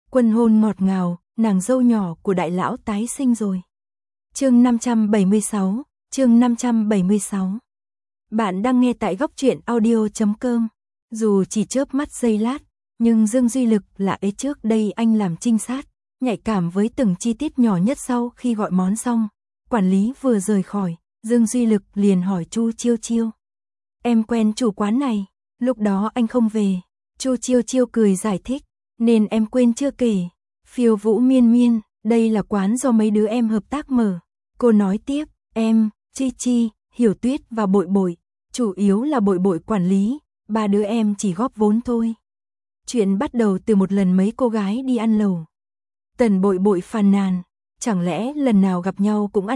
Quân hôn ngọt ngào, nàng dâu nhỏ của đại lão tái sinh rồi. Chương 576, chương 576. Bạn đang nghe tại góc truyện audio.com. Dù chỉ chớp mắt giây lát, nhưng Dương Duy Lực là ấy trước đây anh làm trinh sát, nhạy cảm với từng chi tiết nhỏ nhất. Sau khi gọi món xong, quản lý vừa rời khỏi, Dương Duy Lực liền hỏi Chu Chiêu Chiêu. Em quen chủ quán này, lúc đó anh không về. Chu Chiêu Chiêu cười giải thích, nên em quên chưa kể. Phiêu Vũ Miên Miên, đây là quán do mấy đứa em hợp tác mở. Cô nói tiếp, em, Chi Chi, Hiểu Tuyết và Bội Bội, chủ yếu là Bội Bội quản lý, ba đứa em chỉ góp vốn thôi. Chuyện bắt đầu từ một lần mấy cô gái đi ăn lẩu. Tần Bội Bội phàn nàn, chẳng lẽ lần nào gặp nhau cũng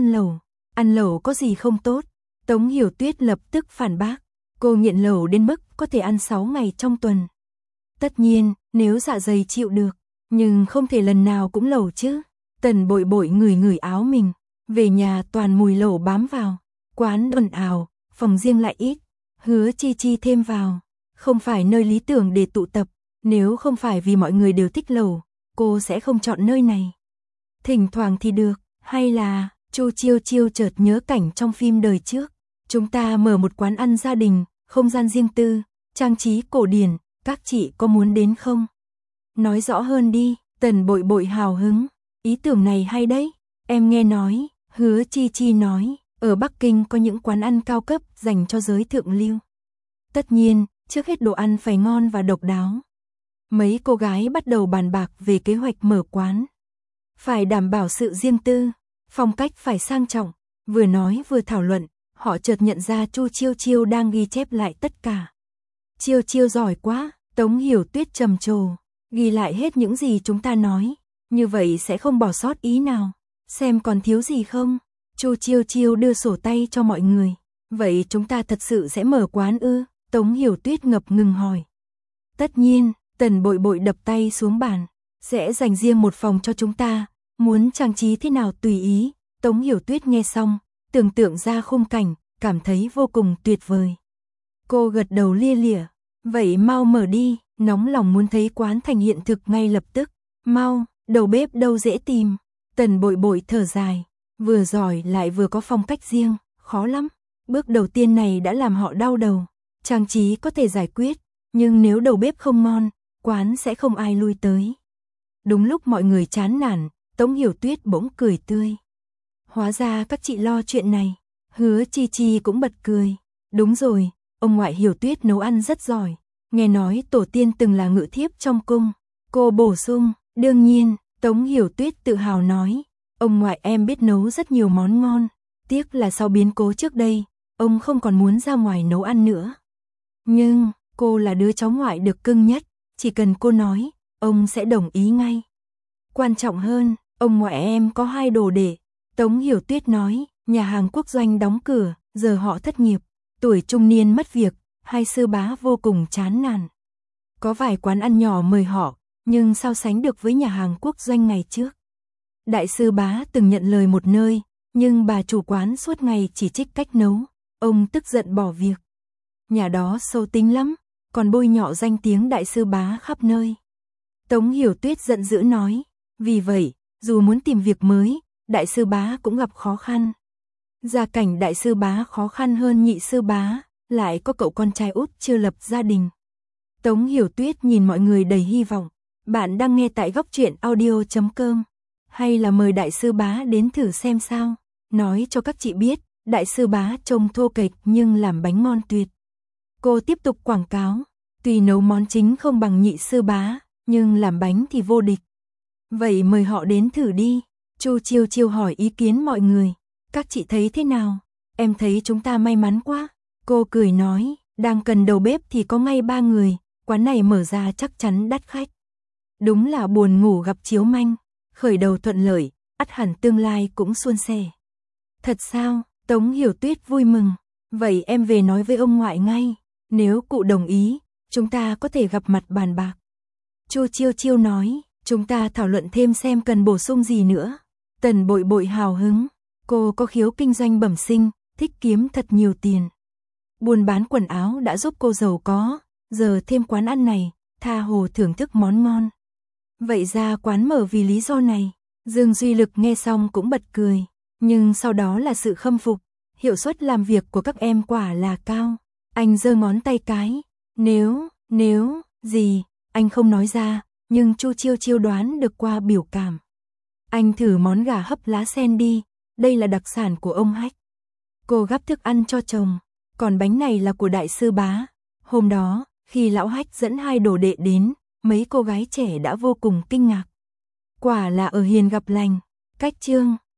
ăn lẩu có gì không tốt. Tống Hiểu Tuyết lập tức phản bác, cô nghiện lẩu đến mức có thể ăn 6 ngày trong tuần. Tất nhiên, nếu dạ dày chịu được, nhưng không thể lần nào cũng lẩu chứ. Tần Bội Bội ngửi áo mình, về nhà toàn mùi lẩu bám vào, quán ồn ào, phòng riêng lại ít. Hứa Chi Chi thêm vào, không phải nơi lý tưởng để tụ tập, nếu không phải vì mọi người đều thích lẩu, cô sẽ không chọn nơi này. Thỉnh thoảng thì được, hay là, Chu Chiêu Chiêu chợt nhớ cảnh trong phim đời trước. Chúng ta mở một quán ăn gia đình, không gian riêng tư, trang trí cổ điển, các chị có muốn đến không? Nói rõ hơn đi. Tần Bội Bội hào hứng, ý tưởng này hay đấy, em nghe nói. Hứa Chi Chi nói, ở Bắc Kinh có những quán ăn cao cấp dành cho giới thượng lưu. Tất nhiên, trước hết đồ ăn phải ngon và độc đáo. Mấy cô gái bắt đầu bàn bạc về kế hoạch mở quán. Phải đảm bảo sự riêng tư, phong cách phải sang trọng. Vừa nói vừa thảo luận, họ chợt nhận ra Chu Chiêu Chiêu đang ghi chép lại tất cả. Chiêu Chiêu giỏi quá, Tống Hiểu Tuyết trầm trồ, ghi lại hết những gì chúng ta nói, như vậy sẽ không bỏ sót ý nào. Xem còn thiếu gì không? Chu Chiêu Chiêu đưa sổ tay cho mọi người. Vậy chúng ta thật sự sẽ mở quán ư? Tống Hiểu Tuyết ngập ngừng hỏi. Tất nhiên, Tần Bội Bội đập tay xuống bàn. Sẽ dành riêng một phòng cho chúng ta, muốn trang trí thế nào tùy ý. Tống Hiểu Tuyết nghe xong, tưởng tượng ra khung cảnh, cảm thấy vô cùng tuyệt vời. Cô gật đầu lia lịa. Vậy mau mở đi, nóng lòng muốn thấy quán thành hiện thực ngay lập tức. Mau, đầu bếp đâu dễ tìm. Tần Bội Bội thở dài, vừa giỏi lại vừa có phong cách riêng, khó lắm. Bước đầu tiên này đã làm họ đau đầu. Trang trí có thể giải quyết, nhưng nếu đầu bếp không ngon, quán sẽ không ai lui tới. Đúng lúc mọi người chán nản, Tống Hiểu Tuyết bỗng cười tươi. Hóa ra các chị lo chuyện này. Hứa Chi Chi cũng bật cười. Đúng rồi, ông ngoại Hiểu Tuyết nấu ăn rất giỏi. Nghe nói tổ tiên từng là ngự thiếp trong cung. Cô bổ sung, đương nhiên, Tống Hiểu Tuyết tự hào nói. Ông ngoại em biết nấu rất nhiều món ngon. Tiếc là sau biến cố trước đây, ông không còn muốn ra ngoài nấu ăn nữa. Nhưng, cô là đứa cháu ngoại được cưng nhất. Chỉ cần cô nói, ông sẽ đồng ý ngay. Quan trọng hơn, ông ngoại em có 2 đồ đệ. Tống Hiểu Tuyết nói, nhà hàng quốc doanh đóng cửa, giờ họ thất nghiệp. Tuổi trung niên mất việc, 2 sư bá vô cùng chán nản. Có vài quán ăn nhỏ mời họ, nhưng sao sánh được với nhà hàng quốc doanh ngày trước. Đại sư bá từng nhận lời một nơi, nhưng bà chủ quán suốt ngày chỉ trích cách nấu. Ông tức giận bỏ việc. Nhà đó sâu tính lắm, còn bôi nhọ danh tiếng đại sư bá khắp nơi. Tống Hiểu Tuyết giận dữ nói, vì vậy, dù muốn tìm việc mới, đại sư bá cũng gặp khó khăn. Gia cảnh đại sư bá khó khăn hơn nhị sư bá, lại có cậu con trai út chưa lập gia đình. Tống Hiểu Tuyết nhìn mọi người đầy hy vọng. Bạn đang nghe tại góc truyện audio.com. Hay là mời đại sư bá đến thử xem sao. Nói cho các chị biết, đại sư bá trông thô kệch nhưng làm bánh ngon tuyệt. Cô tiếp tục quảng cáo, tuy nấu món chính không bằng nhị sư bá, nhưng làm bánh thì vô địch. Vậy mời họ đến thử đi. Chu Chiêu Chiêu hỏi ý kiến mọi người. Các chị thấy thế nào? Em thấy chúng ta may mắn quá. Cô cười nói, đang cần đầu bếp thì có ngay 3 người, quán này mở ra chắc chắn đắt khách. Đúng là buồn ngủ gặp chiếu manh, khởi đầu thuận lợi, ắt hẳn tương lai cũng suôn sẻ. Thật sao? Tống Hiểu Tuyết vui mừng. Vậy em về nói với ông ngoại ngay, nếu cụ đồng ý, chúng ta có thể gặp mặt bàn bạc. Chu Chiêu Chiêu nói, chúng ta thảo luận thêm xem cần bổ sung gì nữa. Tần Bội Bội hào hứng, cô có khiếu kinh doanh bẩm sinh, thích kiếm thật nhiều tiền. Buôn bán quần áo đã giúp cô giàu có, giờ thêm quán ăn này, tha hồ thưởng thức món ngon. Vậy ra quán mở vì lý do này. Dương Duy Lực nghe xong cũng bật cười, nhưng sau đó là sự khâm phục, hiệu suất làm việc của các em quả là cao. Anh giơ ngón tay cái, nếu, gì, anh không nói ra, nhưng Chu Chiêu Chiêu đoán được qua biểu cảm. Anh thử món gà hấp lá sen đi, đây là đặc sản của ông Hách. Cô gắp thức ăn cho chồng, còn bánh này là của đại sư Bá. Hôm đó, khi lão Hách dẫn 2 đồ đệ đến, mấy cô gái trẻ đã vô cùng kinh ngạc. Quả là ở hiền gặp lành. Cách chương